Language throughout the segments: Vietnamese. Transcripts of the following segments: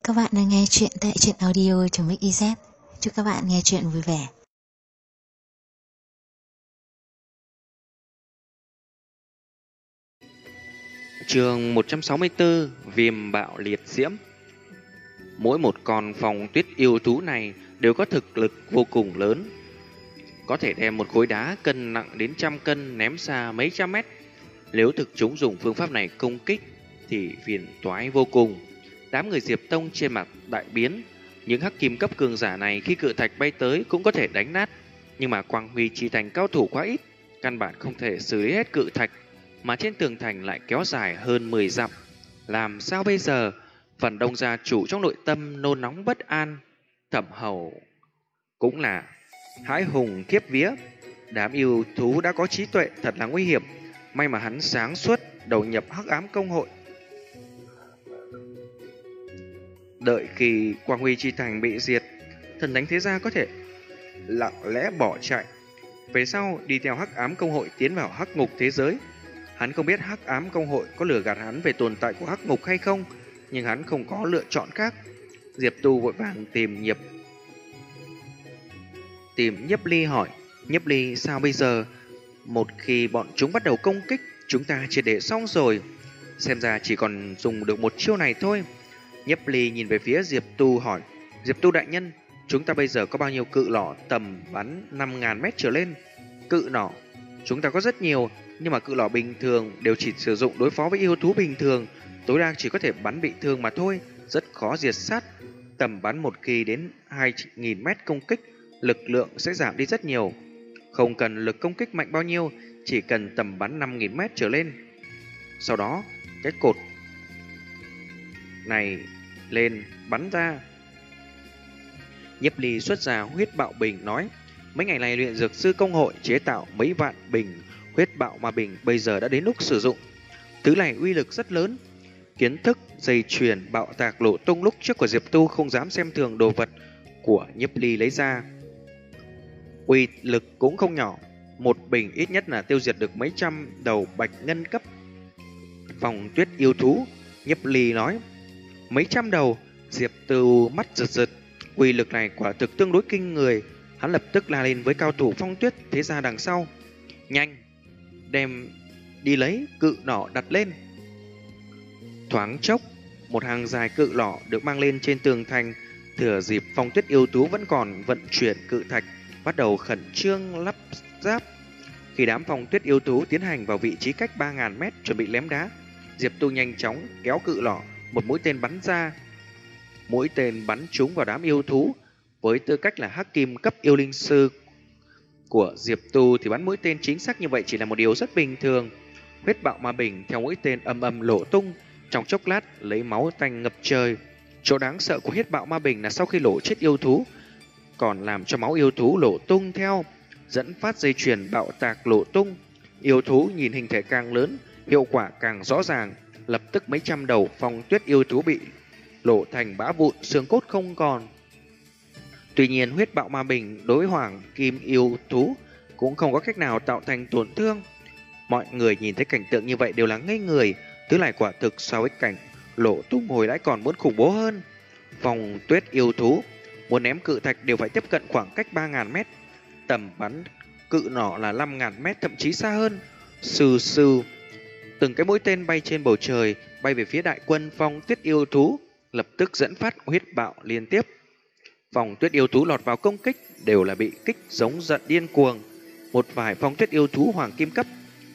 các bạn đang nghe chuyện tại truyện audio.mix.iz. Chúc các bạn nghe chuyện vui vẻ. Chương 164: Viêm bạo liệt diễm. Mỗi một con phong tuyết yêu thú này đều có thực lực vô cùng lớn, có thể đem một khối đá cân nặng đến trăm cân ném xa mấy trăm mét. Nếu thực chúng dùng phương pháp này công kích thì phiền toái vô cùng. Đám người Diệp Tông trên mặt đại biến. Những hắc kim cấp cường giả này khi cự thạch bay tới cũng có thể đánh nát, nhưng mà Quang Huy Chi Thành cao thủ quá ít, căn bản không thể xử lý hết cự thạch, mà trên tường thành lại kéo dài hơn 10 dặm. Làm sao bây giờ? Phần đông gia chủ trong nội tâm nôn nóng bất an. Thẩm Hầu cũng là hãi hùng khiếp vía. Đám yêu thú đã có trí tuệ thật là nguy hiểm. May mà hắn sáng suốt đầu nhập hắc ám công hội. Đợi khi Quang Huy Chi Thành bị diệt, thần thánh thế gia có thể lặng lẽ bỏ chạy, về sau đi theo hắc ám công hội tiến vào hắc ngục thế giới. Hắn không biết hắc ám công hội có lừa gạt hắn về tồn tại của hắc ngục hay không, nhưng hắn không có lựa chọn khác. Diệp Tu vội vàng tìm Nhiếp Ly hỏi: Nhiếp Ly, sao bây giờ? Một khi bọn chúng bắt đầu công kích, chúng ta triệt để xong rồi. Xem ra chỉ còn dùng được một chiêu này thôi. Nhiếp Ly nhìn về phía Diệp Tu hỏi: Diệp Tu đại nhân, chúng ta bây giờ có bao nhiêu cự nỏ tầm bắn 5.000 mét trở lên? Cự nỏ chúng ta có rất nhiều, nhưng mà cự nỏ bình thường đều chỉ sử dụng đối phó với yêu thú bình thường, tối đa chỉ có thể bắn bị thương mà thôi, rất khó diệt sát. Tầm bắn một khi đến 2.000 mét công kích, lực lượng sẽ giảm đi rất nhiều. Không cần lực công kích mạnh bao nhiêu, chỉ cần tầm bắn 5.000 mét trở lên. Sau đó, cái cột này lên bắn ra. Nhiếp Ly xuất ra huyết bạo bình nói: mấy ngày này luyện dược sư công hội chế tạo mấy vạn bình huyết bạo ma bình, bây giờ đã đến lúc sử dụng. Thứ này uy lực rất lớn. Kiến thức dây chuyền bạo tạc lộ tung lúc trước của Diệp Tu không dám xem thường đồ vật của Nhiếp Ly lấy ra. Uy lực cũng không nhỏ, một bình ít nhất là tiêu diệt được mấy trăm đầu bạch ngân cấp phong tuyết yêu thú. Nhiếp Ly nói: mấy trăm đầu? Diệp Tu mắt giật giật. Uy lực này quả thực tương đối kinh người. Hắn lập tức la lên với cao thủ phong tuyết thế gia đằng sau: nhanh, đem đi lấy cự nỏ đặt lên. Thoáng chốc, một hàng dài cự nỏ được mang lên trên tường thành. Thừa dịp phong tuyết yêu thú vẫn còn vận chuyển cự thạch, bắt đầu khẩn trương lắp ráp. Khi đám phong tuyết yêu thú tiến hành vào vị trí cách 3.000 mét chuẩn bị ném đá, Diệp Tu nhanh chóng kéo cự nỏ, một mũi tên bắn ra. Mũi tên bắn trúng vào đám yêu thú. Với tư cách là hắc kim cấp yêu linh sư của Diệp Tu thì bắn mũi tên chính xác như vậy chỉ là một điều rất bình thường. Huyết bạo ma bình theo mũi tên ầm ầm nổ tung, trong chốc lát lấy máu tanh ngập trời. Chỗ đáng sợ của huyết bạo ma bình là sau khi nổ chết yêu thú, còn làm cho máu yêu thú nổ tung theo, dẫn phát dây chuyền bạo tạc nổ tung. Yêu thú nhìn hình thể càng lớn, hiệu quả càng rõ ràng. Lập tức mấy trăm đầu phong tuyết yêu thú bị nổ thành bã vụn, xương cốt không còn. Tuy nhiên huyết bạo ma bình đối hoàng kim yêu thú cũng không có cách nào tạo thành tổn thương. Mọi người nhìn thấy cảnh tượng như vậy đều là ngây người. Thứ này quả thực so với cảnh nổ tung hồi nãy còn muốn khủng bố hơn. Phong tuyết yêu thú muốn ném cự thạch đều phải tiếp cận khoảng cách 3.000 mét. Tầm bắn cự nỏ là 5.000 mét, thậm chí xa hơn. Sừ sừ, từng cái mũi tên bay trên bầu trời, bay về phía đại quân phong tuyết yêu thú, lập tức dẫn phát huyết bạo liên tiếp. Phong tuyết yêu thú lọt vào công kích đều là bị kích giống giận điên cuồng. Một vài phong tuyết yêu thú hoàng kim cấp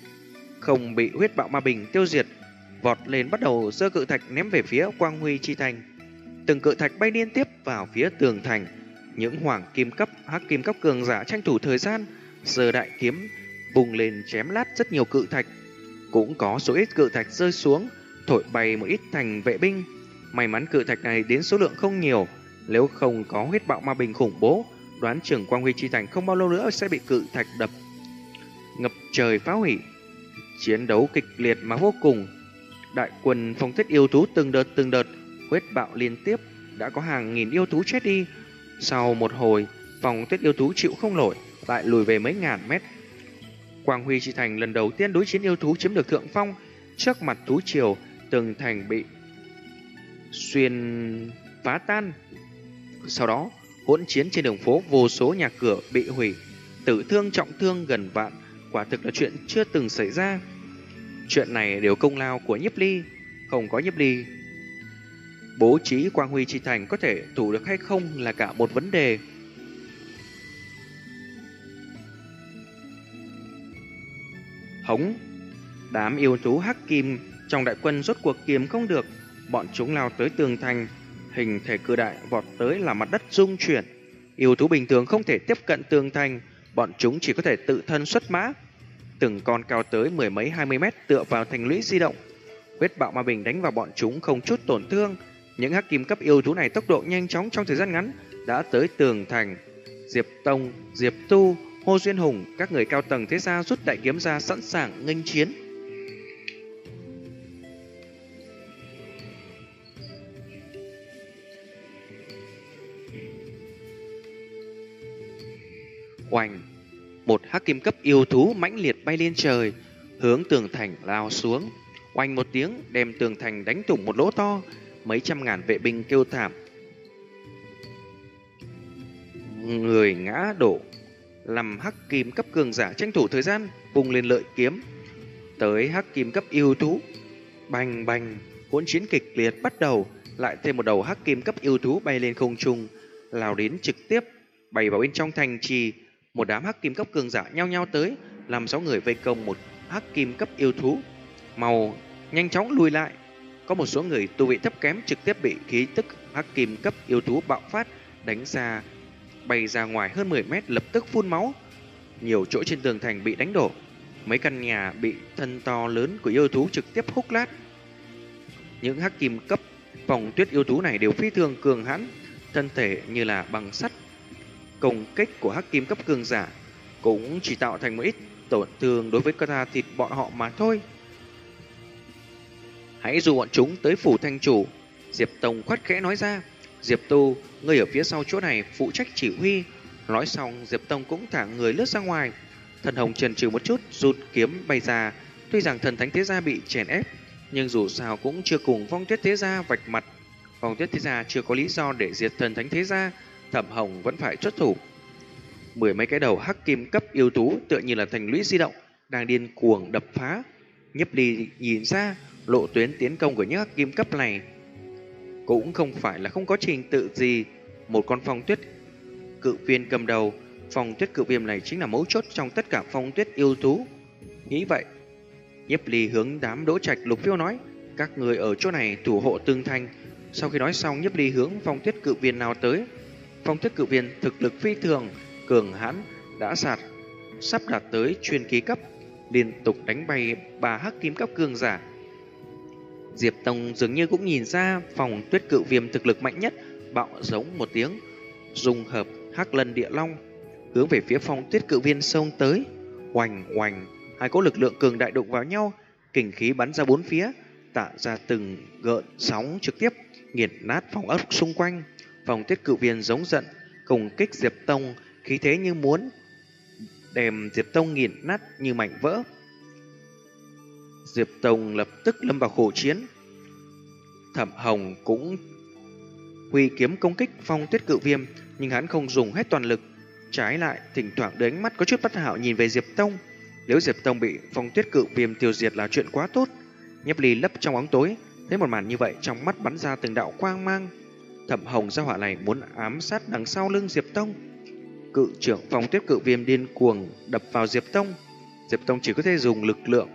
không bị huyết bạo ma bình tiêu diệt, vọt lên bắt đầu giơ cự thạch ném về phía Quang Huy Chi Thành. Từng cự thạch bay liên tiếp vào phía tường thành. Những hoàng kim cấp, hắc kim cấp cường giả tranh thủ thời gian, giơ đại kiếm vùng lên chém lát rất nhiều cự thạch. Cũng có số ít cự thạch rơi xuống, thổi bay một ít thành vệ binh. May mắn cự thạch này đến số lượng không nhiều, nếu không có huyết bạo ma bình khủng bố, đoán chừng Quang Huy Chi Thành không bao lâu nữa sẽ bị cự thạch đập ngập trời phá hủy. Chiến đấu kịch liệt mà vô cùng. Đại quân phong tuyết yêu thú từng đợt huyết bạo liên tiếp, đã có hàng nghìn yêu thú chết đi. Sau một hồi, phong tuyết yêu thú chịu không nổi, lại lùi về mấy ngàn mét. Quang Huy Chi Thành lần đầu tiên đối chiến yêu thú chiếm được thượng phong. Trước mặt thú triều, tường thành bị xuyên phá tan. Sau đó, hỗn chiến trên đường phố, vô số nhà cửa bị hủy, tử thương trọng thương gần vạn, quả thực là chuyện chưa từng xảy ra. Chuyện này đều công lao của Nhiếp Ly, không có Nhiếp Ly bố trí Quang Huy Chi Thành có thể thủ được hay không là cả một vấn đề. Hống, đám yêu thú hắc kim trong đại quân rốt cuộc kiềm không được, bọn chúng lao tới tường thành, hình thể cự đại vọt tới làm mặt đất rung chuyển. Yêu thú bình thường không thể tiếp cận tường thành, bọn chúng chỉ có thể tự thân xuất mã. Từng con cao tới mười mấy 20 mét tựa vào thành lũy di động. Huyết bạo ma bình đánh vào bọn chúng không chút tổn thương. Những hắc kim cấp yêu thú này tốc độ nhanh chóng, trong thời gian ngắn đã tới tường thành. Diệp Tông, Diệp Tu, Hồ Duyên Hùng, các người cao tầng thế gia rút đại kiếm ra sẵn sàng nghênh chiến. Oanh, một hắc kim cấp yêu thú mãnh liệt bay lên trời, hướng tường thành lao xuống. Oanh một tiếng, đem tường thành đánh thủng một lỗ to, mấy trăm ngàn vệ binh kêu thảm, người ngã đổ. Làm hắc kim cấp cường giả tranh thủ thời gian vùng lên lợi kiếm tới hắc kim cấp yêu thú. Bành bành, hỗn chiến kịch liệt bắt đầu. Lại thêm một đầu hắc kim cấp yêu thú bay lên không trung, lao đến trực tiếp bay vào bên trong thành trì. Một đám hắc kim cấp cường giả nhao nhao tới, làm 6 người vây công một hắc kim cấp yêu thú. Màu nhanh chóng lùi lại. Có một số người tu vị thấp kém trực tiếp bị khí tức hắc kim cấp yêu thú bạo phát đánh ra, bay ra ngoài hơn 10 mét, lập tức phun máu. Nhiều chỗ trên tường thành bị đánh đổ, mấy căn nhà bị thân to lớn của yêu thú trực tiếp húc lát. Những hắc kim cấp phòng tuyết yêu thú này đều phi thường cường hãn, thân thể như là bằng sắt. Công kích của hắc kim cấp cường giả cũng chỉ tạo thành một ít tổn thương đối với cơ thể thịt bọn họ mà thôi. Hãy dù bọn chúng tới phủ thanh chủ, Diệp Tông khoát khẽ nói ra. Diệp Tu, ngươi ở phía sau chỗ này phụ trách chỉ huy. Nói xong, Diệp Tông cũng thả người lướt ra ngoài. Thần Hồng chần chừ một chút, rút kiếm bay ra. Tuy rằng thần thánh thế gia bị chèn ép, nhưng dù sao cũng chưa cùng Phong Tuyết thế gia vạch mặt. Phong Tuyết thế gia chưa có lý do để diệt thần thánh thế gia, Thẩm Hồng vẫn phải xuất thủ. 10 mấy cái đầu hắc kim cấp yêu thú tựa như là thành lũy di động, đang điên cuồng đập phá. Nhiếp Ly nhìn ra lộ tuyến tiến công của những hắc kim cấp này cũng không phải là không có trình tự gì. Một con phong tuyết cự viên cầm đầu. Phong tuyết cự viêm này chính là mấu chốt trong tất cả phong tuyết yêu thú. Nghĩ vậy, Nhiếp Ly hướng đám Đỗ Trạch, Lục Phiêu nói, các người ở chỗ này thủ hộ tường thành. Sau khi nói xong, Nhiếp Ly hướng phong tuyết cự viên nào tới. Phong tuyết cự viên thực lực phi thường cường hãn, đã sắp đạt tới truyền kỳ cấp, liên tục đánh bay 3 hắc kim cấp cường giả. Diệp Tông dường như cũng nhìn ra phong tuyết cự viêm thực lực mạnh nhất, bạo giống một tiếng, dung hợp hắc lân địa long, hướng về phía phong tuyết cự viên xông tới. Oành oành, hai cỗ lực lượng cường đại đụng vào nhau, kình khí bắn ra bốn phía, tạo ra từng gợn sóng trực tiếp nghiền nát phòng ốc xung quanh. Phong tuyết cự viên giống giận công kích Diệp Tông, khí thế như muốn đem Diệp Tông nghiền nát như mảnh vỡ. Diệp Tông lập tức lâm vào khổ chiến. Thẩm Hồng cũng huy kiếm công kích phong tuyết cự viêm, nhưng hắn không dùng hết toàn lực, trái lại thỉnh thoảng đưa ánh mắt có chút bất hảo nhìn về Diệp Tông. Nếu Diệp Tông bị phong tuyết cự viêm tiêu diệt là chuyện quá tốt. Nhiếp Ly lấp trong bóng tối, thấy một màn như vậy trong mắt bắn ra từng đạo quang mang. Thẩm Hồng gia hỏa này muốn ám sát đằng sau lưng Diệp Tông. Cự trưởng phong tuyết cự viêm điên cuồng đập vào Diệp Tông. Diệp Tông chỉ có thể dùng lực lượng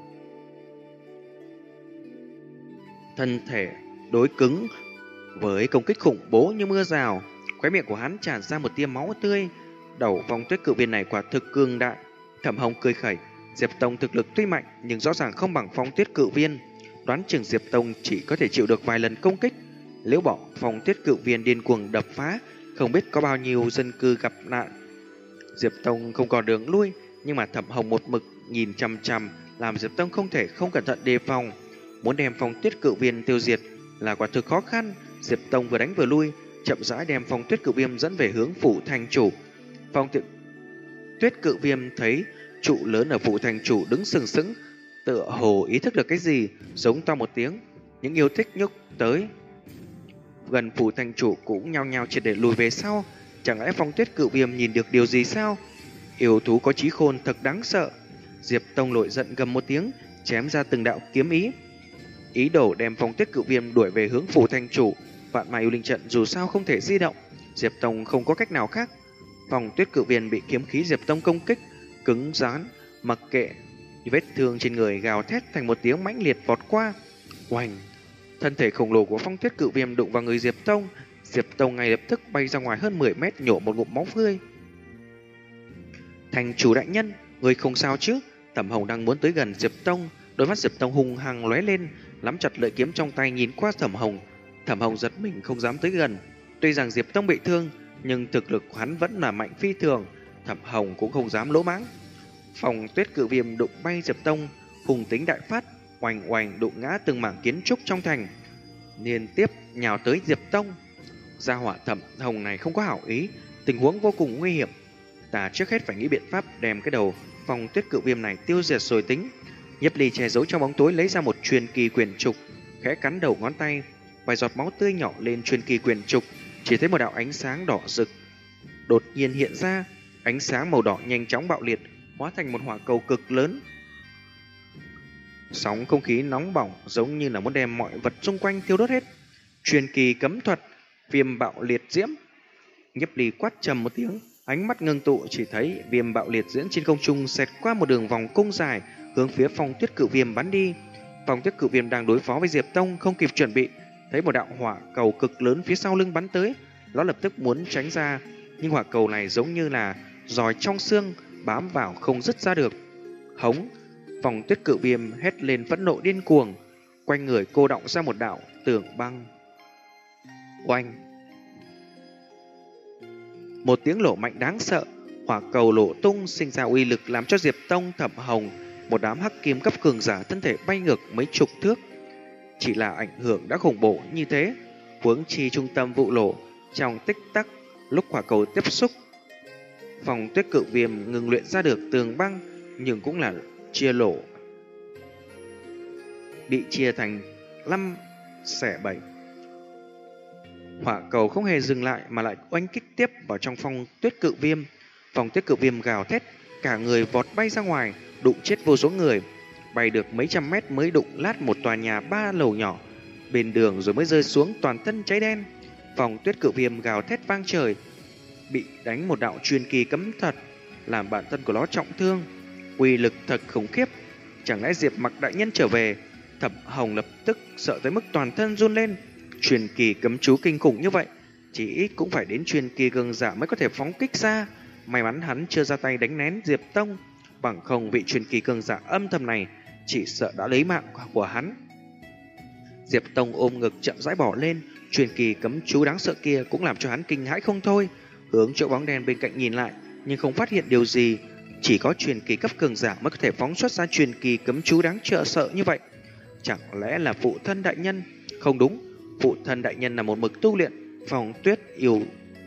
thân thể đối cứng với công kích khủng bố như mưa rào. Khóe miệng của hắn tràn ra một tia máu tươi. Đầu phong tuyết cự viên này quả thực cường đại. Thẩm Hồng cười khẩy, Diệp Tông thực lực tuy mạnh nhưng rõ ràng không bằng phong tuyết cự viên. Đoán chừng Diệp Tông chỉ có thể chịu được vài lần công kích. Nếu bỏ phong tuyết cự viên điên cuồng đập phá, không biết có bao nhiêu dân cư gặp nạn. Diệp Tông không còn đường lui, nhưng mà Thẩm Hồng một mực nhìn chằm chằm, làm Diệp Tông không thể không cẩn thận đề phòng. Muốn đem phong tuyết cự viên tiêu diệt là quả thực khó khăn. Diệp Tông vừa đánh vừa lui, chậm rãi đem phong tuyết cự viêm dẫn về hướng phủ thành chủ. Phong tuyết cự viêm thấy trụ lớn ở phủ thành chủ đứng sừng sững, tựa hồ ý thức được cái gì, giống to một tiếng. Những yêu thích nhúc tới, gần phủ thành chủ cũng nhao nhao triệt để lùi về sau. Chẳng lẽ Phong Tuyết Cự Viêm nhìn được điều gì sao? Yêu thú có trí khôn thật đáng sợ. Diệp Tông nổi giận gầm một tiếng, chém ra từng đạo kiếm ý đồ đem Phong Tuyết Cự Viêm đuổi về hướng phủ thành chủ. Vạn Ma Yêu Linh trận dù sao không thể di động, Diệp Tông không có cách nào khác. Phong Tuyết Cự Viêm bị kiếm khí Diệp Tông công kích, cứng rắn, mặc kệ vết thương trên người gào thét thành một tiếng mãnh liệt vọt qua. Oanh! Thân thể khổng lồ của Phong Tuyết Cự Viêm đụng vào người Diệp Tông. Diệp Tông ngay lập tức bay ra ngoài hơn 10 mét, nhổ một ngụm máu tươi. Thành chủ đại nhân, người không sao chứ? Thẩm Hồng đang muốn tới gần Diệp Tông, đôi mắt Diệp Tông hung hăng lóe lên, nắm chặt lợi kiếm trong tay nhìn qua Thẩm Hồng. Thẩm Hồng giật mình không dám tới gần. Tuy rằng Diệp Tông bị thương, nhưng thực lực của hắn vẫn là mạnh phi thường. Thẩm Hồng cũng không dám lỗ mãng. Phong Tuyết Cự Viêm đụng bay Diệp Tông, hùng tính đại phát, oanh oanh đụng ngã từng mảng kiến trúc trong thành, liên tiếp nhào tới Diệp Tông. Gia hỏa Thẩm Hồng này không có hảo ý, tình huống vô cùng nguy hiểm. Ta trước hết phải nghĩ biện pháp đem cái đầu Phong Tuyết Cự Viêm này tiêu diệt rồi tính. Nhiếp Ly che giấu trong bóng tối lấy ra một truyền kỳ quyền trục, khẽ cắn đầu ngón tay, vài giọt máu tươi nhỏ lên truyền kỳ quyền trục, chỉ thấy một đạo ánh sáng đỏ rực đột nhiên hiện ra. Ánh sáng màu đỏ nhanh chóng bạo liệt, hóa thành một hỏa cầu cực lớn. Sóng không khí nóng bỏng giống như là muốn đem mọi vật xung quanh thiêu đốt hết. Truyền kỳ cấm thuật, viêm bạo liệt diễm. Nhiếp Ly quát trầm một tiếng, ánh mắt ngưng tụ, chỉ thấy viêm bạo liệt diễm trên không trung xẹt qua một đường vòng cung dài, hướng phía Phong Tuyết Cự Viêm bắn đi. Phong Tuyết Cự Viêm đang đối phó với Diệp Tông, không kịp chuẩn bị, thấy một đạo hỏa cầu cực lớn phía sau lưng bắn tới, nó lập tức muốn tránh ra, nhưng hỏa cầu này giống như là giòi trong xương, bám vào không dứt ra được. Hống! Phong Tuyết Cự Viêm hét lên phẫn nộ điên cuồng, quanh người cô đọng ra một đạo tường băng. Oanh! Một tiếng nổ mạnh đáng sợ, hỏa cầu nổ tung sinh ra uy lực làm cho Diệp Tông, Thẩm Hồng, một đám hắc kiếm cấp cường giả thân thể bay ngược mấy chục thước. Chỉ là ảnh hưởng đã khủng bố như thế, huống chi trung tâm vụ nổ trong tích tắc, lúc hỏa cầu tiếp xúc, Phong Tuyết Cự Viêm ngừng luyện ra được tường băng, nhưng cũng là chia lỗ, bị chia thành 5/7. Hỏa cầu không hề dừng lại mà lại oanh kích tiếp vào trong Phong Tuyết Cự Viêm. Phong Tuyết Cự Viêm gào thét, cả người vọt bay ra ngoài, đụng chết vô số người, bay được mấy trăm mét mới đụng lát một tòa nhà 3 lầu nhỏ bên đường rồi mới rơi xuống toàn thân cháy đen. Phong Tuyết Cự Viêm gào thét vang trời, bị đánh một đạo truyền kỳ cấm thuật, làm bản thân của nó trọng thương, uy lực thật khủng khiếp. Chẳng lẽ Diệp Mặc đại nhân trở về? Thẩm Hồng lập tức sợ tới mức toàn thân run lên. Truyền kỳ cấm chú kinh khủng như vậy, chỉ ít cũng phải đến truyền kỳ cường giả mới có thể phóng kích ra. May mắn hắn chưa ra tay đánh nén Diệp Tông, bằng không vị truyền kỳ cường giả âm thầm này chỉ sợ đã lấy mạng của hắn. Diệp Tông ôm ngực chậm rãi bỏ lên, truyền kỳ cấm chú đáng sợ kia cũng làm cho hắn kinh hãi không thôi. Hướng chỗ bóng đen bên cạnh nhìn lại, nhưng không phát hiện điều gì. Chỉ có truyền kỳ cấp cường giả mới có thể phóng xuất ra truyền kỳ cấm chú đáng sợ như vậy. Chẳng lẽ là phụ thân đại nhân? Không đúng, phụ thân đại nhân là một mực tu luyện Phong Tuyết yêu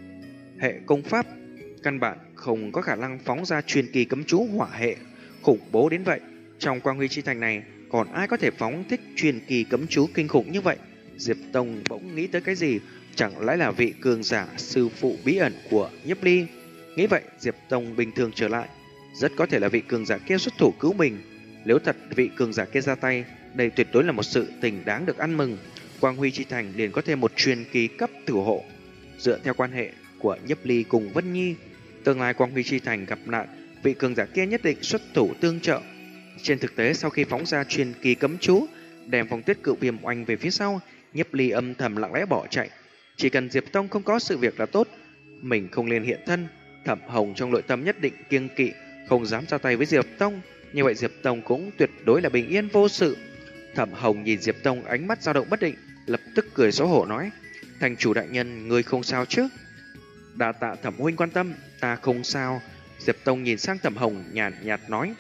hệ công pháp, căn bản không có khả năng phóng ra truyền kỳ cấm chú hỏa hệ khủng bố đến vậy. Trong Quang Huy Chi Thành này còn ai có thể phóng thích truyền kỳ cấm chú kinh khủng như vậy? Diệp Tông bỗng nghĩ tới cái gì, chẳng lẽ là vị cường giả sư phụ bí ẩn của Nhiếp Ly? Nghĩ vậy, Diệp Tông bình thường trở lại, rất có thể là vị cường giả kia xuất thủ cứu mình. Nếu thật vị cường giả kia ra tay, đây tuyệt đối là một sự tình đáng được ăn mừng. Quang Huy Chi Thành liền có thêm một truyền kỳ cấp tử hộ. Dựa theo quan hệ của Nhiếp Ly cùng Vân Nhi, tương lai Quang Huy Chi Thành gặp nạn, vị cường giả kia nhất định xuất thủ tương trợ. Trên thực tế, sau khi phóng ra truyền kỳ cấm chú, đem Phong Tuyết Cự Viêm oanh về phía sau, Nhiếp Ly âm thầm lặng lẽ bỏ chạy. Chỉ cần Diệp Tông không có sự việc là tốt, mình không nên hiện thân. Thẩm Hồng trong nội tâm nhất định kiêng kỵ, không dám ra tay với Diệp Tông. Như vậy Diệp Tông cũng tuyệt đối là bình yên vô sự. Thẩm Hồng nhìn Diệp Tông ánh mắt dao động bất định, lập tức cười xấu hổ nói: "Thành chủ đại nhân, ngươi không sao chứ?" "Đa tạ Thẩm huynh quan tâm, ta không sao." Diệp Tông nhìn sang Thẩm Hồng nhàn nhạt nói.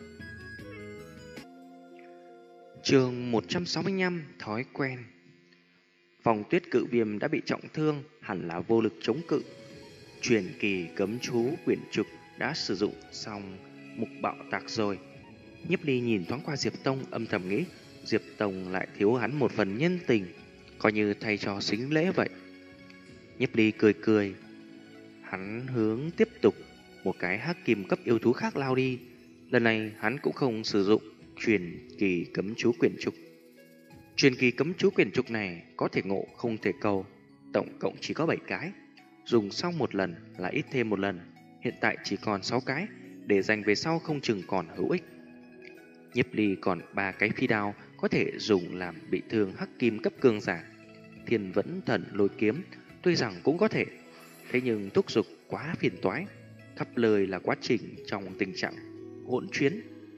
Chương 165: Thói quen. Phong Tuyết Cự Viêm đã bị trọng thương, hẳn là vô lực chống cự. Truyền kỳ cấm chú quyển trục đã sử dụng xong, mục bạo tạc rồi. Nhiếp Ly nhìn thoáng qua Diệp Tông, âm thầm nghĩ, Diệp Tông lại thiếu hắn một phần nhân tình. coi như thay cho xính lễ vậy. Nhiếp Ly cười cười, hắn hướng tiếp tục một cái hắc kim cấp yêu thú khác lao đi. Lần này hắn cũng không sử dụng truyền kỳ cấm chú quyển trục. Truyền kỳ cấm chú quyển trục này có thể ngộ không thể cầu, tổng cộng chỉ có 7 cái. Dùng xong một lần là ít thêm một lần, hiện tại chỉ còn 6 cái, để dành về sau không chừng còn hữu ích. Nhiếp Ly còn 3 cái phi đao có thể dùng làm bị thương hắc kim cấp cường giả. Thiên Vẫn Thần Lôi Kiếm tuy rằng cũng có thể, thế nhưng thúc giục quá phiền toái, khắp lời là quá trình trong tình trạng hỗn chuyến.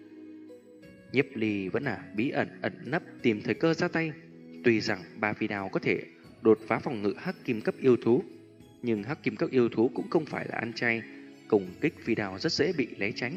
Nhiếp Ly vẫn là bí ẩn ẩn nấp tìm thời cơ ra tay. Tuy rằng 3 phi đao có thể đột phá phòng ngự hắc kim cấp yêu thú, nhưng hắc kim cấp yêu thú cũng không phải là ăn chay, công kích phi đao rất dễ bị né tránh.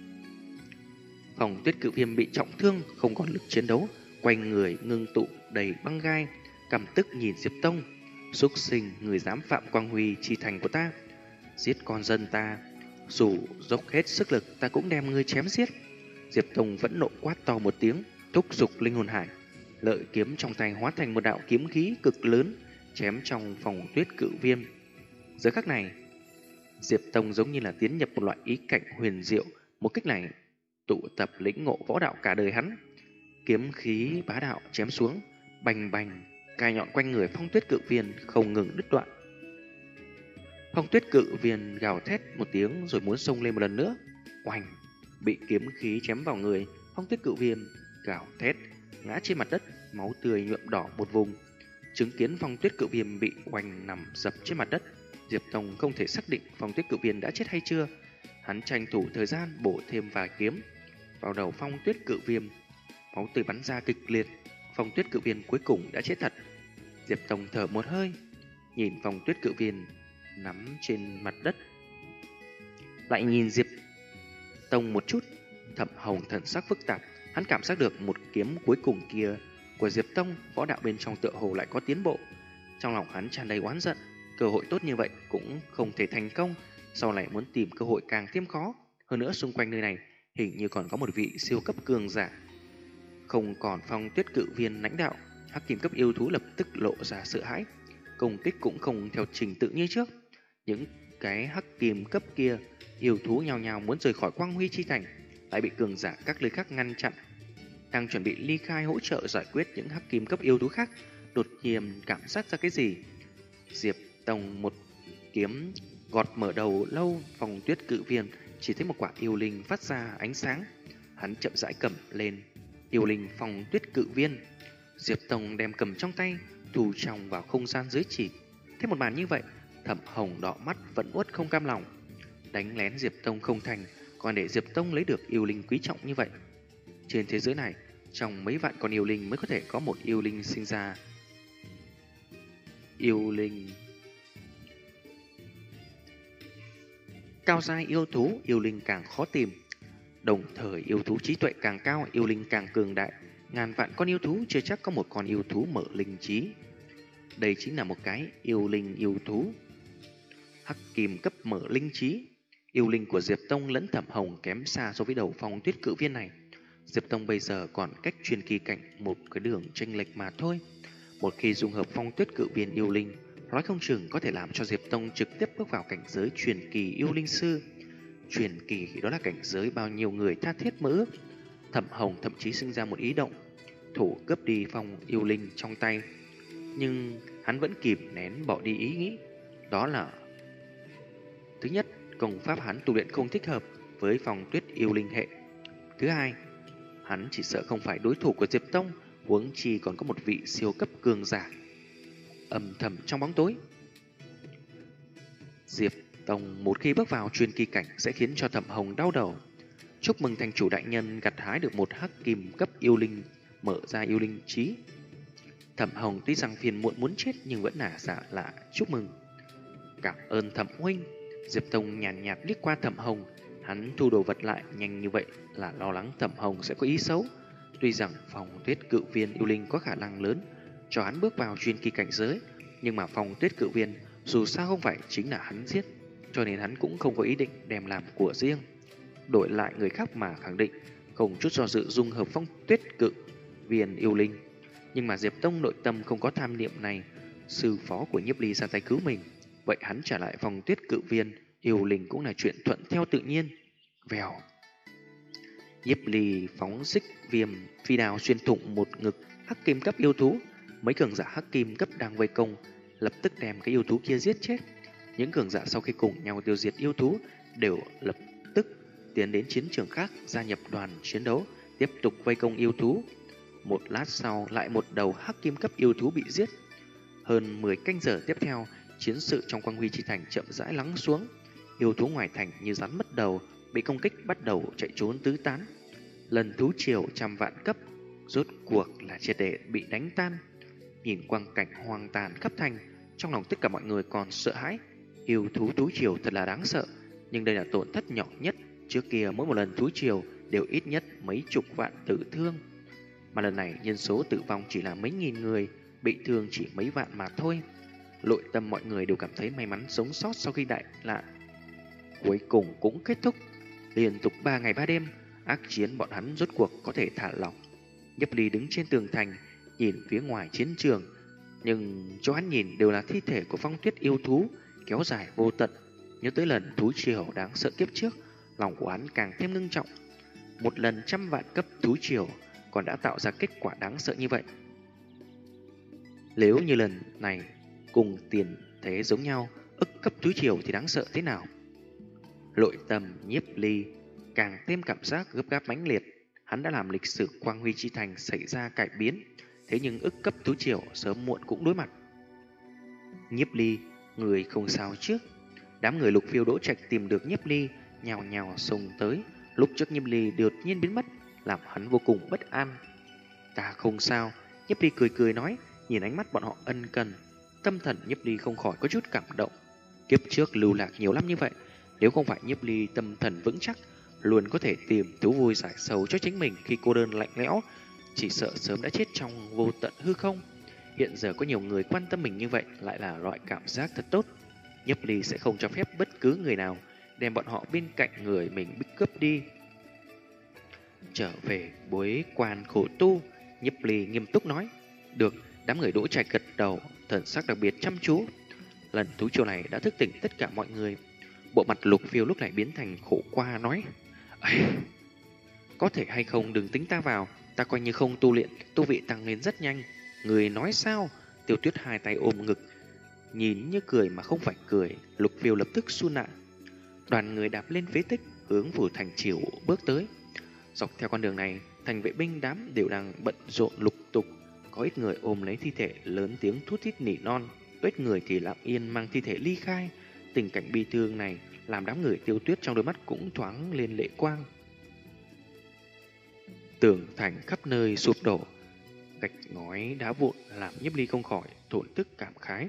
Phong Tuyết Cự Viêm bị trọng thương, không còn lực chiến đấu, quanh người ngưng tụ đầy băng gai, căm tức nhìn Diệp Tông. Súc sinh, người dám phạm quang huy chi thành của ta, giết con dân ta, dù dốc hết sức lực ta cũng đem ngươi chém giết. Diệp Tông vẫn nộ quát to một tiếng, thúc giục linh hồn hải, lợi kiếm trong tay hóa thành một đạo kiếm khí cực lớn, chém trong Phong Tuyết Cự Viêm. Giờ khắc này, Diệp Tông giống như là tiến nhập một loại ý cảnh huyền diệu, một kích này tụ tập lĩnh ngộ võ đạo cả đời hắn. Kiếm khí bá đạo chém xuống, bành bành, gai nhọn quanh người Phong Tuyết Cự Viên không ngừng đứt đoạn. Phong Tuyết Cự Viên gào thét một tiếng rồi muốn xông lên một lần nữa. Oanh, bị kiếm khí chém vào người, Phong Tuyết Cự Viên gào thét ngã trên mặt đất, máu tươi nhuộm đỏ một vùng. Chứng kiến Phong Tuyết Cự Viên bị oanh nằm dập trên mặt đất, Diệp Tông không thể xác định Phong Tuyết Cự Viên đã chết hay chưa. Hắn tranh thủ thời gian bổ thêm vài kiếm vào đầu Phong Tuyết Cự Viêm, máu tươi bắn ra kịch liệt. Phong Tuyết Cự Viên cuối cùng đã chết thật. Diệp Tông thở một hơi, nhìn Phong Tuyết Cự Viên nắm trên mặt đất, lại nhìn Diệp Tông một chút. Thẩm Hồng thần sắc phức tạp, hắn cảm giác được một kiếm cuối cùng kia của Diệp Tông, võ đạo bên trong tựa hồ lại có tiến bộ. Trong lòng hắn tràn đầy oán giận, cơ hội tốt như vậy cũng không thể thành công, sau này muốn tìm cơ hội càng thêm khó. Hơn nữa xung quanh nơi này hình như còn có một vị siêu cấp cường giả. Không còn Phong Tuyết Cự Viên lãnh đạo, hắc kim cấp yêu thú lập tức lộ ra sợ hãi, công kích cũng không theo trình tự như trước. Những cái hắc kim cấp kia yêu thú nhào nhào muốn rời khỏi Quang Huy chi thành, lại bị cường giả các nơi khác ngăn chặn. Đang chuẩn bị ly khai hỗ trợ giải quyết những hắc kim cấp yêu thú khác, đột nhiên cảm giác ra cái gì. Diệp Tông một kiếm gọt mở đầu lâu Phong Tuyết Cự Viên, chỉ thấy một quả yêu linh phát ra ánh sáng. Hắn chậm rãi cầm lên yêu linh Phong Tuyết Cự Viên. Diệp Tông đem cầm trong tay, thu trong vào không gian dưới chỉ. Thế một màn như vậy, Thẩm Hồng đỏ mắt vẫn uất không cam lòng. Đánh lén Diệp Tông không thành, còn để Diệp Tông lấy được yêu linh quý trọng như vậy. Trên thế giới này, trong mấy vạn con yêu linh mới có thể có một yêu linh sinh ra. Yêu linh cao giai yêu thú, yêu linh càng khó tìm. Đồng thời yêu thú trí tuệ càng cao, yêu linh càng cường đại. Ngàn vạn con yêu thú chưa chắc có một con yêu thú mở linh trí. Đây chính là một cái yêu linh yêu thú. Hắc kim cấp mở linh trí. Yêu linh của Diệp Tông lẫn Thẩm Hồng kém xa so với đầu Phong Tuyết Cự Viên này. Diệp Tông bây giờ còn cách truyền kỳ cảnh một cái đường chênh lệch mà thôi. Một khi dung hợp Phong Tuyết Cự Viên yêu linh, nói không chừng có thể làm cho Diệp Tông trực tiếp bước vào cảnh giới truyền kỳ yêu linh sư. Truyền kỳ đó là cảnh giới bao nhiêu người tha thiết mơ ước. Thẩm Hồng thậm chí sinh ra một ý động, thủ cướp đi phong yêu linh trong tay. Nhưng hắn vẫn kìm nén bỏ đi ý nghĩ. Đó là thứ nhất, công pháp hắn tu luyện không thích hợp với Phong Tuyết yêu linh hệ. Thứ hai, hắn chỉ sợ không phải đối thủ của Diệp Tông, huống chi còn có một vị siêu cấp cường giả âm thầm trong bóng tối. Diệp Tông một khi bước vào truyền kỳ cảnh sẽ khiến cho Thẩm Hồng đau đầu. Chúc mừng thành chủ đại nhân gặt hái được một hắc kim cấp yêu linh, mở ra yêu linh trí. Thẩm Hồng tuy rằng phiền muộn muốn chết nhưng vẫn là dạ lạ chúc mừng. Cảm ơn Thẩm huynh. Diệp Tông nhàn nhạt liếc qua Thẩm Hồng, hắn thu đồ vật lại nhanh như vậy là lo lắng Thẩm Hồng sẽ có ý xấu. Tuy rằng Phong Tuyết Cự Viên yêu linh có khả năng lớn cho hắn bước vào truyền kỳ cảnh giới, nhưng mà Phong Tuyết Cự Viên dù sao không phải chính là hắn giết, cho nên hắn cũng không có ý định đem làm của riêng. Đổi lại người khác mà khẳng định, không chút do dự dung hợp Phong Tuyết Cự Viên yêu linh. Nhưng mà Diệp Tông nội tâm không có tham niệm này. Sư phó của Nhiếp Ly ra tay cứu mình, vậy hắn trả lại Phong Tuyết Cự Viên, yêu linh cũng là chuyện thuận theo tự nhiên. Vèo. Nhiếp Ly phóng xích viêm phi đao xuyên thủng một ngực hắc kim cấp yêu thú. Mấy cường giả hắc kim cấp đang vây công lập tức đem cái yêu thú kia giết chết. Những cường giả sau khi cùng nhau tiêu diệt yêu thú đều lập tức tiến đến chiến trường khác, gia nhập đoàn chiến đấu, tiếp tục vây công yêu thú. Một lát sau lại một đầu hắc kim cấp yêu thú bị giết. Hơn 10 canh giờ tiếp theo, chiến sự trong Quang Huy Chi Thành chậm rãi lắng xuống. Yêu thú ngoài thành như rắn mất đầu, bị công kích bắt đầu chạy trốn tứ tán. Lần thú triều trăm vạn cấp rốt cuộc là triệt để bị đánh tan. Nhìn quang cảnh hoang tàn khắp thành, trong lòng tất cả mọi người còn sợ hãi. Yêu thú thú triều thật là đáng sợ, nhưng đây là tổn thất nhỏ nhất. Trước kia mỗi một lần thú triều đều ít nhất mấy chục vạn tử thương, mà lần này nhân số tử vong chỉ là mấy nghìn người, bị thương chỉ mấy vạn mà thôi. Nội tâm mọi người đều cảm thấy may mắn sống sót sau khi đại nạn cuối cùng cũng kết thúc. Liên tục 3 ngày 3 đêm, ác chiến bọn hắn rốt cuộc có thể thả lỏng. Nhiếp Ly đứng trên tường thành, nhìn phía ngoài chiến trường, nhưng chỗ hắn nhìn đều là thi thể của phong tuyết yêu thú kéo dài vô tận. Nhớ tới lần thú triều đáng sợ kiếp trước, lòng của hắn càng thêm ngưng trọng. Một lần trăm vạn cấp thú triều còn đã tạo ra kết quả đáng sợ như vậy. Nếu như lần này cùng tiền thế giống nhau, ức cấp thú triều thì đáng sợ thế nào? Nội tâm Nhiếp Ly càng thêm cảm giác gấp gáp mãnh liệt. Hắn đã làm lịch sử Quang Huy Chi Thành xảy ra cải biến, thế nhưng ức cấp thú triều sớm muộn cũng đối mặt. Nhiếp Ly, người không sao chứ? Đám người Lục Phiêu Đỗ Trạch tìm được Nhiếp Ly, nhào nhào xông tới. Lúc trước Nhiếp Ly đột nhiên biến mất, làm hắn vô cùng bất an. Ta không sao. Nhiếp Ly cười cười nói, nhìn ánh mắt bọn họ ân cần. Tâm thần Nhiếp Ly không khỏi có chút cảm động. Kiếp trước lưu lạc nhiều lắm như vậy, nếu không phải Nhiếp Ly tâm thần vững chắc, luôn có thể tìm thú vui giải sầu cho chính mình khi cô đơn lạnh lẽo, chỉ sợ sớm đã chết trong vô tận hư không. Hiện giờ có nhiều người quan tâm mình như vậy lại là loại cảm giác thật tốt. Nhiếp Ly sẽ không cho phép bất cứ người nào đem bọn họ bên cạnh người mình bị cướp đi. Trở về bối quan khổ tu, Nhiếp Ly nghiêm túc nói. Được. Đám người Đỗ Trạch gật đầu, thần sắc đặc biệt chăm chú. Lần thú triều này đã thức tỉnh tất cả mọi người. Bộ mặt Lục Phiêu lúc này biến thành khổ qua nói, có thể hay không đừng tính ta vào, ta coi như không tu luyện, tu vị tăng lên rất nhanh. Người nói sao? Tiêu Tuyết hai tay ôm ngực, nhìn như cười mà không phải cười. Lục Phiêu lập tức su nạ. Đoàn người đạp lên phế tích, hướng phủ thành triều bước tới. Dọc theo con đường này, thành vệ binh đám đều đang bận rộn lục tục. Có ít người ôm lấy thi thể lớn tiếng thút thít nỉ non, ít người thì lặng yên mang thi thể ly khai. Tình cảnh bi thương này làm đám người Tiêu Tuyết trong đôi mắt cũng thoáng lên lệ quang. Tường thành khắp nơi sụp đổ, gạch ngói đá vụn làm Nhiếp Ly không khỏi thổn thức cảm khái.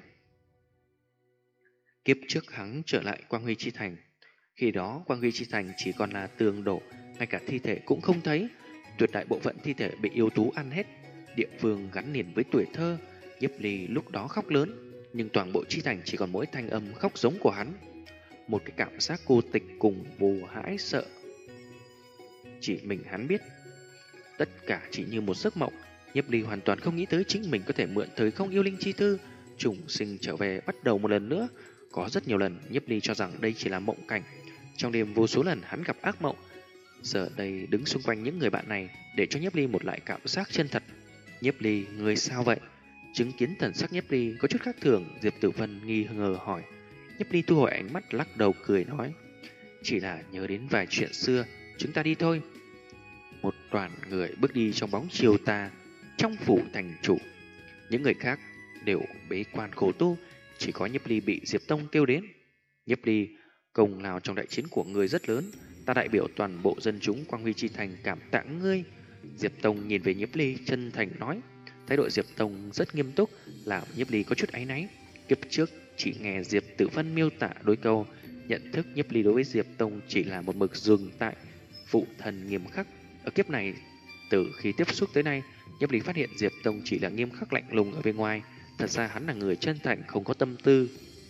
Kiếp trước hắn trở lại Quang Huy Chi Thành, khi đó Quang Huy Chi Thành chỉ còn là tường đổ, ngay cả thi thể cũng không thấy. Tuyệt đại bộ phận thi thể bị yêu thú ăn hết. Địa phương gắn liền với tuổi thơ, Nhiếp Ly lúc đó khóc lớn, nhưng toàn bộ Chi Thành chỉ còn mỗi thanh âm khóc giống của hắn. Một cái cảm giác cô tịch cùng vô hãi sợ. Chỉ mình hắn biết, tất cả chỉ như một giấc mộng. Nhiếp Ly hoàn toàn không nghĩ tới chính mình có thể mượn thời không yêu linh chi thư trùng sinh trở về bắt đầu một lần nữa. Có rất nhiều lần Nhiếp Ly cho rằng đây chỉ là mộng cảnh. Trong đêm vô số lần hắn gặp ác mộng. Giờ đây đứng xung quanh những người bạn này để cho Nhiếp Ly một lại cảm giác chân thật. Nhiếp Ly, người sao vậy? Chứng kiến thần sắc Nhiếp Ly có chút khác thường, Diệp Tử Vân nghi ngờ hỏi. Nhiếp Ly thu hồi ánh mắt, lắc đầu cười nói, chỉ là nhớ đến vài chuyện xưa, chúng ta đi thôi. Một đoàn người bước đi trong bóng chiều tà, trong phủ thành chủ. Những người khác đều bế quan khổ tu, chỉ có Nhiếp Ly bị Diệp Tông kêu đến. Nhiếp Ly, công lao trong đại chiến của người rất lớn, ta đại biểu toàn bộ dân chúng Quang Huy Chi Thành cảm tạ ngươi. Diệp Tông nhìn về Nhiếp Ly chân thành nói. Thái độ Diệp Tông rất nghiêm túc, làm Nhiếp Ly có chút áy náy. Kiếp trước chỉ nghe Diệp Tử Vân miêu tả đôi câu, nhận thức Nhiếp Ly đối với Diệp Tông chỉ là một mực dừng tại phụ thần nghiêm khắc. Ở kiếp này, từ khi tiếp xúc tới nay, Nhiếp Ly phát hiện Diệp Tông chỉ là nghiêm khắc lạnh lùng ở bên ngoài, thật ra hắn là người chân thành không có tâm tư.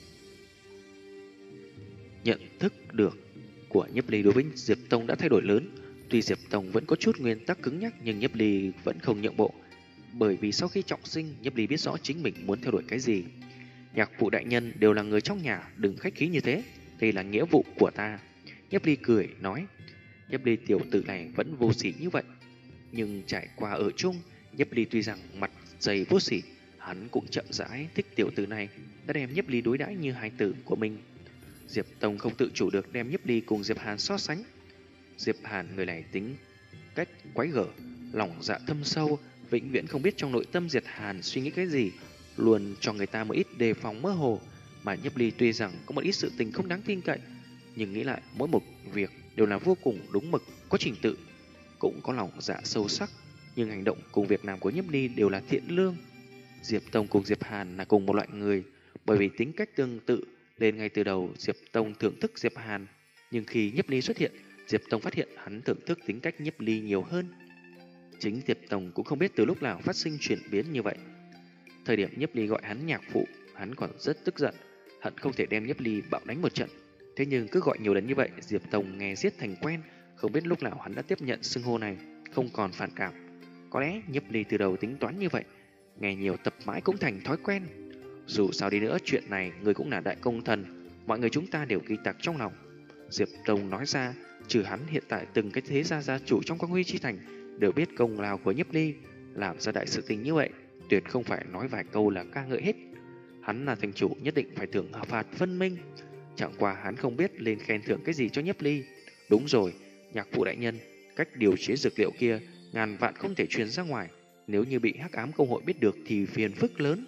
Nhận thức được của Nhiếp Ly đối với Diệp Tông đã thay đổi lớn. Tuy Diệp Tông vẫn có chút nguyên tắc cứng nhắc, nhưng Nhiếp Ly vẫn không nhượng bộ. bởi vì sau khi trọng sinh, Nhiếp Ly biết rõ chính mình muốn theo đuổi cái gì. Nhạc phụ đại nhân đều là người trong nhà, đừng khách khí như thế, đây là nghĩa vụ của ta. Nhiếp Ly cười nói, Nhiếp Ly tiểu tử này vẫn vô sỉ như vậy. Nhưng trải qua ở chung, Nhiếp Ly tuy rằng mặt dày vô sỉ, hắn cũng chậm rãi thích tiểu tử này, đã đem Nhiếp Ly đối đãi như hài tử của mình. Diệp Tông không tự chủ được đem Nhiếp Ly cùng Diệp Hàn so sánh. Diệp Hàn người này tính cách quái gở, lòng dạ thâm sâu, vĩnh viễn không biết trong nội tâm Diệp Hàn suy nghĩ cái gì, luôn cho người ta một ít đề phòng mơ hồ. Mà Nhiếp Ly tuy rằng có một ít sự tình không đáng tin cậy, nhưng nghĩ lại mỗi một việc đều là vô cùng đúng mực, có trình tự, cũng có lòng dạ sâu sắc, nhưng hành động cùng việc làm của Nhiếp Ly đều là thiện lương. Diệp Tông cùng Diệp Hàn là cùng một loại người, bởi vì tính cách tương tự nên ngay từ đầu Diệp Tông thưởng thức Diệp Hàn, nhưng khi Nhiếp Ly xuất hiện, Diệp Tông phát hiện hắn thưởng thức tính cách Nhiếp Ly nhiều hơn. Chính Diệp Tông cũng không biết từ lúc nào phát sinh chuyển biến như vậy. Thời điểm Nhiếp Ly gọi hắn nhạc phụ, hắn còn rất tức giận, hận không thể đem Nhiếp Ly bạo đánh một trận. Thế nhưng cứ gọi nhiều lần như vậy, Diệp Tông nghe giết thành quen, không biết lúc nào hắn đã tiếp nhận xưng hô này, không còn phản cảm. Có lẽ Nhiếp Ly từ đầu tính toán như vậy, nghe nhiều tập mãi cũng thành thói quen. Dù sao đi nữa, chuyện này người cũng là đại công thần, mọi người chúng ta đều ghi tạc trong lòng. Diệp Tông nói ra, trừ hắn hiện tại từng cái thế gia chủ trong Quang Huy Chi Thành đều biết công lao của Nhiếp Ly, làm ra đại sự tình như vậy, tuyệt không phải nói vài câu là ca ngợi hết. Hắn là thành chủ, nhất định phải thưởng phạt phân minh. Chẳng qua hắn không biết lên khen thưởng cái gì cho Nhiếp Ly. Đúng rồi, nhạc phụ đại nhân, cách điều chế dược liệu kia ngàn vạn không thể truyền ra ngoài, nếu như bị Hắc Ám Công hội biết được thì phiền phức lớn.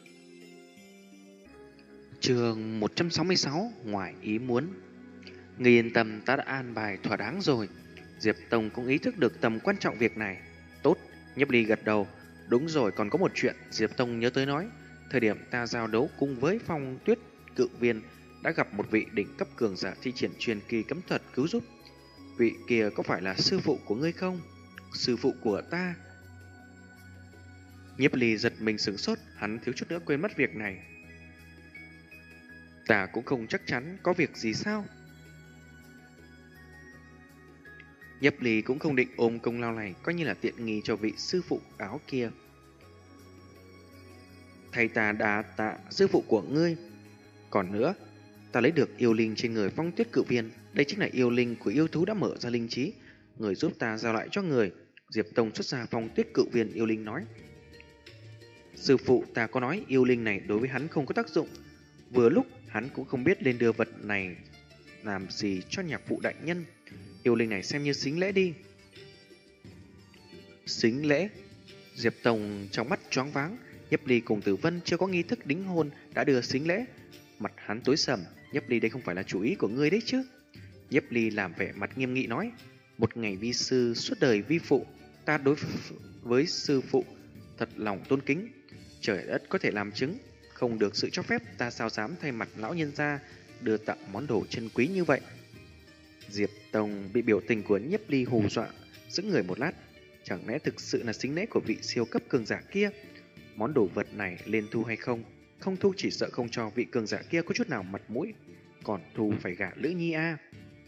Chương 166, ngoài ý muốn. Ngươi yên tâm, ta đã an bài thỏa đáng rồi. Diệp Tông cũng ý thức được tầm quan trọng việc này. Tốt, Nhiếp Ly gật đầu. Đúng rồi, còn có một chuyện Diệp Tông nhớ tới nói. Thời điểm ta giao đấu cùng với Phong Tuyết Cự Viên, đã gặp một vị đỉnh cấp cường giả thi triển truyền kỳ cấm thuật cứu giúp. Vị kia có phải là sư phụ của ngươi không? Sư phụ của ta. Nhiếp Ly giật mình sửng sốt, hắn thiếu chút nữa quên mất việc này. Ta cũng không chắc chắn, có việc gì sao? Nhiếp Ly cũng không định ôm công lao này coi như là tiện nghi cho vị sư phụ áo kia. Thầy ta đã tạ sư phụ của ngươi. Còn nữa, ta lấy được yêu linh trên người Phong Tuyết Cự Viên, đây chính là yêu linh của yêu thú đã mở ra linh trí, người giúp ta giao lại cho người. Diệp Tông xuất ra Phong Tuyết Cự Viên yêu linh nói. Sư phụ ta có nói yêu linh này đối với hắn không có tác dụng, vừa lúc hắn cũng không biết lên đưa vật này làm gì cho nhạc phụ đại nhân. Yêu linh này xem như xính lễ đi. Xính lễ? Diệp Tông trong mắt choáng váng. Nhiếp Ly cùng Tử Vân chưa có nghi thức đính hôn đã đưa xính lễ. Mặt hắn tối sầm. Nhiếp Ly, đây không phải là chủ ý của ngươi đấy chứ? Nhiếp Ly làm vẻ mặt nghiêm nghị nói. Một ngày vi sư, suốt đời vi phụ. Ta đối với sư phụ thật lòng tôn kính. Trời đất có thể làm chứng, không được sự cho phép, ta sao dám thay mặt lão nhân gia đưa tặng món đồ chân quý như vậy. Diệp Tông bị biểu tình của Nhiếp Ly hù dọa, sững người một lát. Chẳng lẽ thực sự là xính lễ của vị siêu cấp cường giả kia? Món đồ vật này lên thu hay không? Không thu chỉ sợ không cho vị cường giả kia có chút nào mặt mũi, còn thu phải gả Lữ Nhi a.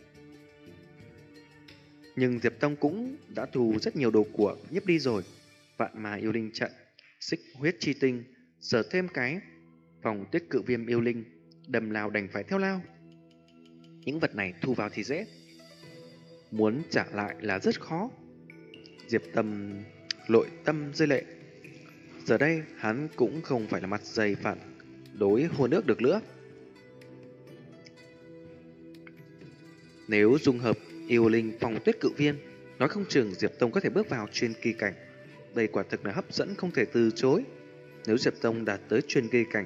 Nhưng Diệp Tông cũng đã thu rất nhiều đồ của Nhiếp Ly rồi. Vạn mà yêu linh trận, xích huyết chi tinh, giờ thêm cái Phong Tuyết Cự Viêm yêu linh, đầm lao đành phải theo lao. Những vật này thu vào thì dễ, muốn trả lại là rất khó. Diệp Tâm nội tâm rơi lệ. Giờ đây hắn cũng không phải là mặt dày phản đối hôn ước được nữa. Nếu dung hợp yêu linh Phong Tuyết Cự Viên, nói không chừng Diệp Tông có thể bước vào truyền kỳ cảnh. Đây quả thực là hấp dẫn không thể từ chối. Nếu Diệp Tông đạt tới truyền kỳ cảnh,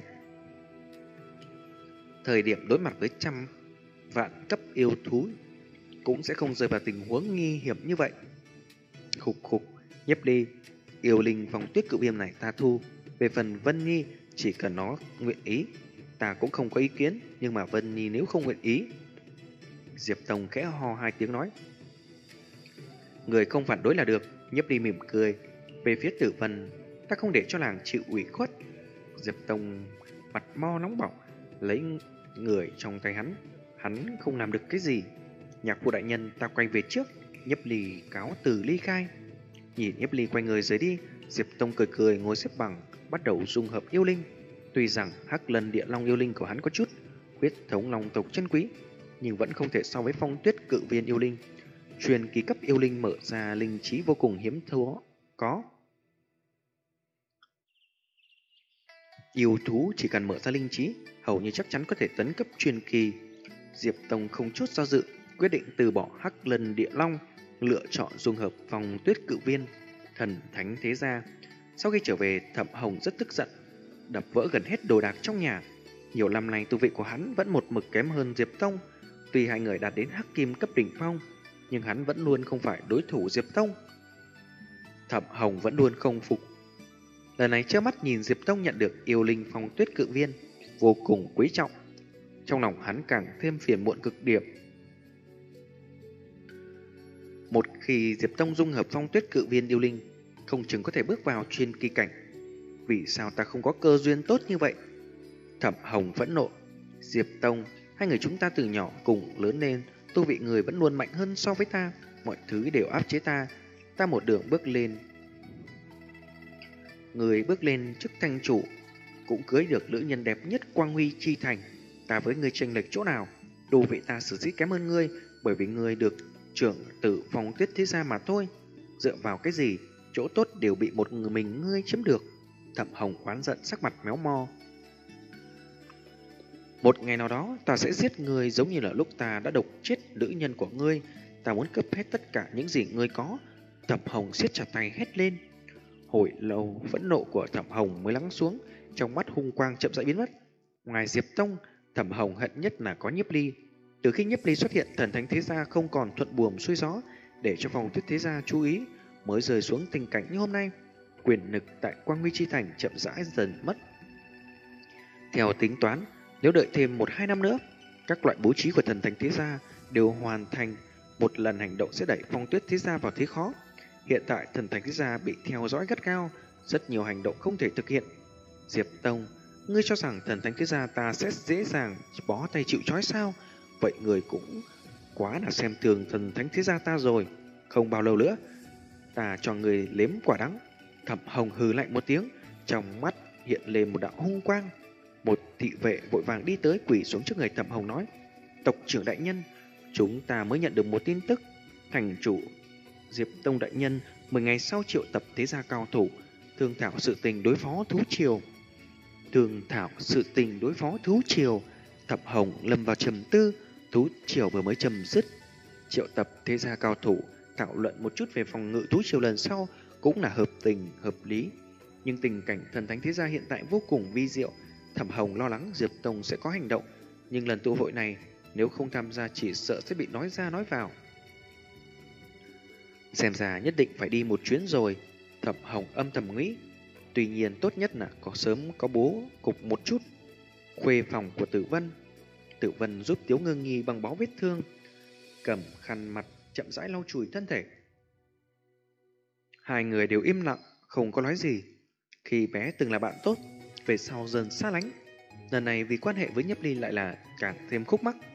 thời điểm đối mặt với trăm vạn cấp yêu thú cũng sẽ không rơi vào tình huống nguy hiểm như vậy. Khục khục, Nhiếp Ly, yêu linh Phong Tuyết Cự Viêm này ta thu. Về phần Vân Nhi, chỉ cần nó nguyện ý, ta cũng không có ý kiến. Nhưng mà Vân Nhi nếu không nguyện ý. Diệp Tông khẽ ho hai tiếng nói. Người không phản đối là được. Nhiếp Ly mỉm cười. Về phía Tử Vân, ta không để cho nàng chịu ủy khuất. Diệp Tông mặt mo nóng bỏng, lấy người trong tay hắn không làm được cái gì. Nhạc phụ đại nhân, ta quay về trước. Nhiếp Ly cáo từ ly khai. Nhìn Nhiếp Ly quay người rời đi, Diệp Tông cười cười ngồi xếp bằng, bắt đầu dung hợp yêu linh. Tuy rằng Hắc Lân Địa Long yêu linh của hắn có chút huyết thống long tộc chân quý, nhưng vẫn không thể so với Phong Tuyết Cự Viên yêu linh. Truyền kỳ cấp yêu linh mở ra linh trí vô cùng hiếm có. Yêu thú chỉ cần mở ra linh trí, hầu như chắc chắn có thể tấn cấp truyền kỳ. Diệp Tông không chút do dự, quyết định từ bỏ Hắc Lân Địa Long, lựa chọn dung hợp Phong Tuyết Cự Viên, thần thánh thế gia. Sau khi trở về, Thẩm Hồng rất tức giận, đập vỡ gần hết đồ đạc trong nhà. Nhiều năm nay tu vị của hắn vẫn một mực kém hơn Diệp Tông. Tuy hai người đạt đến Hắc Kim cấp đỉnh phong, nhưng hắn vẫn luôn không phải đối thủ Diệp Tông. Thẩm Hồng vẫn luôn không phục. Lần này trước mắt nhìn Diệp Tông nhận được yêu linh Phong Tuyết Cự Viên, vô cùng quý trọng. Trong lòng hắn càng thêm phiền muộn cực điểm. Một khi Diệp Tông dung hợp Phong Tuyết Cự Viên yêu linh, không chừng có thể bước vào truyền kỳ cảnh. Vì sao ta không có cơ duyên tốt như vậy? Thẩm Hồng phẫn nộ. Diệp Tông, hai người chúng ta từ nhỏ cùng lớn lên, tu vị người vẫn luôn mạnh hơn so với ta, mọi thứ đều áp chế ta. Ta một đường bước lên, người bước lên chức thành chủ, cũng cưới được nữ nhân đẹp nhất Quang Huy Chi Thành. Ta với ngươi chênh lệch chỗ nào? Đồ vị ta sở dĩ kém hơn ngươi, bởi vì ngươi được trưởng tử Phong Tuyết thế gia mà thôi. Dựa vào cái gì? Chỗ tốt đều bị một người mình ngươi chiếm được. Thẩm Hồng oán giận, sắc mặt méo mó. Một ngày nào đó ta sẽ giết ngươi, giống như là lúc ta đã độc chết nữ nhân của ngươi. Ta muốn cướp hết tất cả những gì ngươi có. Thẩm Hồng siết chặt tay hét lên. Hồi lâu phẫn nộ của Thẩm Hồng mới lắng xuống, trong mắt hung quang chậm rãi biến mất. Ngoài Diệp Tông, Thẩm Hồng hận nhất là có Nhiếp Ly. Từ khi Nhiếp Ly xuất hiện, thần thánh thế gia không còn thuận buồm xuôi gió, để cho Phong Tuyết thế gia chú ý, mới rơi xuống tình cảnh như hôm nay. Quyền lực tại Quang Huy Chi Thành chậm rãi dần mất. Theo tính toán, nếu đợi thêm 1-2 năm nữa, các loại bố trí của thần thánh thế gia đều hoàn thành, một lần hành động sẽ đẩy Phong Tuyết thế gia vào thế khó. Hiện tại thần thánh thế gia bị theo dõi gắt gao, rất nhiều hành động không thể thực hiện. Diệp Tông, ngươi cho rằng thần thánh thế gia ta sẽ dễ dàng bó tay chịu trói sao? Vậy người cũng quá là xem thường thần thánh thế gia ta rồi. Không bao lâu nữa, ta cho người nếm quả đắng. Thẩm Hồng hừ lạnh một tiếng, trong mắt hiện lên một đạo hung quang. Một thị vệ vội vàng đi tới, quỳ xuống trước người Thẩm Hồng nói: Tộc trưởng đại nhân, chúng ta mới nhận được một tin tức. Thành chủ Diệp Tông đại nhân 10 ngày sau triệu tập thế gia cao thủ, thương thảo sự tình đối phó thú triều. Thẩm Hồng lâm vào trầm tư. Thú triều vừa mới chấm dứt, triệu tập thế gia cao thủ thảo luận một chút về phòng ngự thú triều lần sau cũng là hợp tình hợp lý. Nhưng tình cảnh thần thánh thế gia hiện tại vô cùng vi diệu. Thẩm Hồng lo lắng Diệp Tông sẽ có hành động, nhưng lần tụ hội này nếu không tham gia chỉ sợ sẽ bị nói ra nói vào. Xem ra nhất định phải đi một chuyến rồi, Thẩm Hồng âm thầm nghĩ. Tuy nhiên tốt nhất là có sớm có bố cục một chút. Khuê phòng của Tử Vân giúp Tiếu Ngưng Nhi băng bó vết thương, cầm khăn mặt chậm rãi lau chùi thân thể. Hai người đều im lặng, không có nói gì. Khi bé từng là bạn tốt, về sau dần xa lánh. Lần này vì quan hệ với Nhiếp Ly lại là càng thêm khúc mắc.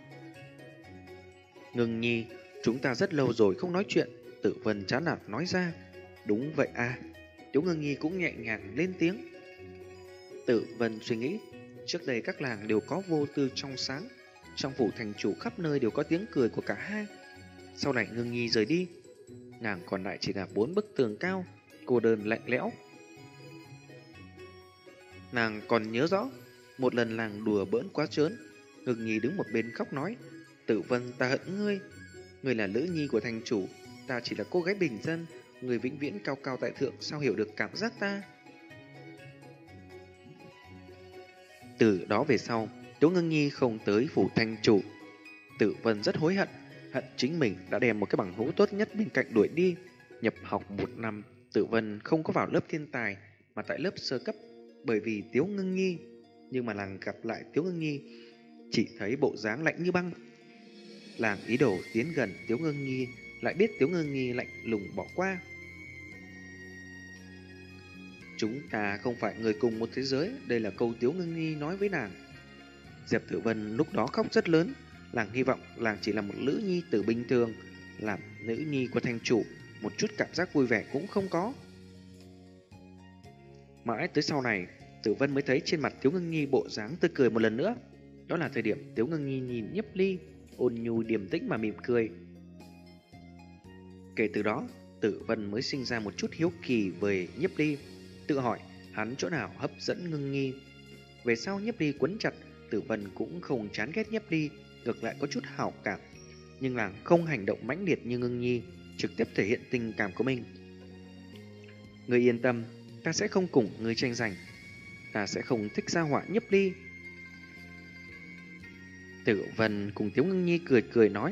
Ngưng Nhi, chúng ta rất lâu rồi không nói chuyện. Tử Vân chán nản nói ra. Đúng vậy à. Tiếu Ngưng Nhi cũng nhẹ nhàng lên tiếng. Tử Vân suy nghĩ, trước đây các làng đều có vô tư trong sáng, trong phủ thành chủ khắp nơi đều có tiếng cười của cả hai. Sau này Ngưng Nhi rời đi, nàng còn lại chỉ là 4 bức tường cao, cô đơn lạnh lẽo. Nàng còn nhớ rõ, một lần làng đùa bỡn quá trớn, Ngưng Nhi đứng một bên khóc nói: Tử Vân, ta hận ngươi. Ngươi là nữ nhi của thành chủ, ta chỉ là cô gái bình dân. Người vĩnh viễn cao cao tại thượng, sao hiểu được cảm giác ta? Từ đó về sau, Tiếu Ngưng Nhi không tới phủ thành chủ. Tử Vân rất hối hận, hận chính mình đã đem một cái bằng hữu tốt nhất bên cạnh đuổi đi. Nhập học 1 năm, Tử Vân không có vào lớp thiên tài, mà tại lớp sơ cấp, bởi vì Tiếu Ngưng Nhi. Nhưng mà làng gặp lại Tiếu Ngưng Nhi, chỉ thấy bộ dáng lạnh như băng. Làng ý đồ tiến gần Tiếu Ngưng Nhi, lại biết Tiếu Ngưng Nhi lạnh lùng bỏ qua. Chúng ta không phải người cùng một thế giới, đây là câu Tiếu Ngưng Nhi nói với nàng. Diệp Tử Vân lúc đó khóc rất lớn. Làng hy vọng làng chỉ là một nữ nhi tử bình thường, làm nữ nhi của thành chủ, một chút cảm giác vui vẻ cũng không có. Mãi tới sau này, Tử Vân mới thấy trên mặt Tiếu Ngưng Nhi bộ dáng tươi cười một lần nữa. Đó là thời điểm Tiếu Ngưng Nhi nhìn Nhiếp Ly, ôn nhu điềm tĩnh mà mỉm cười. Kể từ đó, Tử Vân mới sinh ra một chút hiếu kỳ về Nhiếp Ly, tự hỏi hắn chỗ nào hấp dẫn Ngưng Nhi. Về sau Nhiếp Ly quấn chặt, Tử Vân cũng không chán ghét Nhiếp Ly, ngược lại có chút hảo cảm, nhưng là không hành động mãnh liệt như Ngưng Nhi, trực tiếp thể hiện tình cảm của mình. Ngươi yên tâm, ta sẽ không cùng ngươi tranh giành, ta sẽ không thích gia họa Nhiếp Ly. Tử Vân cùng Tiếu Ngưng Nhi cười cười nói.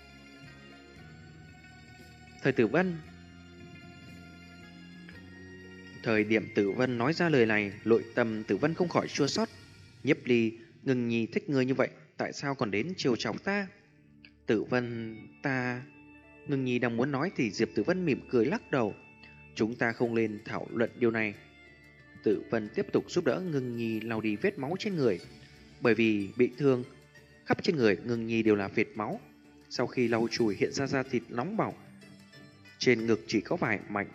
Thời điểm Tử Vân nói ra lời này, nội tâm Tử Vân không khỏi chua xót. Nhiếp Ly, Ngưng Nhi thích ngươi như vậy, tại sao còn đến trêu chọc ta? Tử Vân, ta... Ngưng Nhi đang muốn nói thì Diệp Tử Vân mỉm cười lắc đầu. Chúng ta không nên thảo luận điều này. Tử Vân tiếp tục giúp đỡ Ngưng Nhi lau đi vết máu trên người. Bởi vì bị thương, khắp trên người Ngưng Nhi đều là vệt máu. Sau khi lau chùi hiện ra da thịt nóng bỏng, trên ngực chỉ có vài mảnh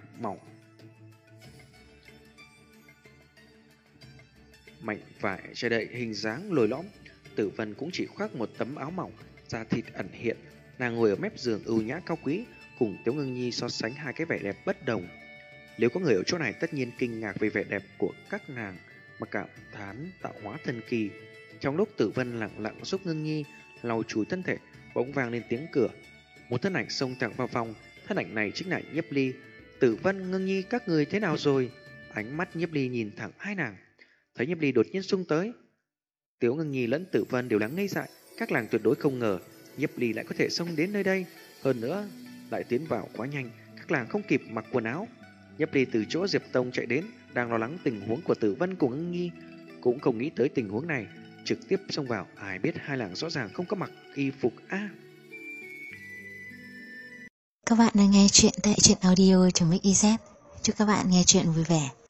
vải che đậy hình dáng lồi lõm. Tử Vân cũng chỉ khoác một tấm áo mỏng, da thịt ẩn hiện. Nàng ngồi ở mép giường ưu nhã cao quý, cùng Tiếu Ngưng Nhi so sánh hai cái vẻ đẹp bất đồng. Nếu có người ở chỗ này tất nhiên kinh ngạc về vẻ đẹp của các nàng mà cảm thán tạo hóa thần kỳ. Trong lúc Tử Vân lặng lặng giúp Ngưng Nhi lau chùi thân thể, bỗng vang lên tiếng cửa. Một thân ảnh xông thẳng vào phòng. Thân ảnh này chính là Nhiếp Ly. Tử Vân, Ngưng Nhi, các người thế nào rồi? Ánh mắt Nhiếp Ly nhìn thẳng hai nàng. Thấy Nhiếp Ly đột nhiên xung tới, Tiếu Ngưng Nhi lẫn Tử Vân đều lắng ngây dại. Các nàng tuyệt đối không ngờ Nhiếp Ly lại có thể xông đến nơi đây, hơn nữa lại tiến vào quá nhanh, các nàng không kịp mặc quần áo. Nhiếp Ly từ chỗ Diệp Tông chạy đến, đang lo lắng tình huống của Tử Vân cùng Ngưng Nhi, cũng không nghĩ tới tình huống này, trực tiếp xông vào. Ai biết hai nàng rõ ràng không có mặc y phục a. Các bạn đang nghe chuyện tại truyện audio.mix.iz. Chúc các bạn nghe chuyện vui vẻ.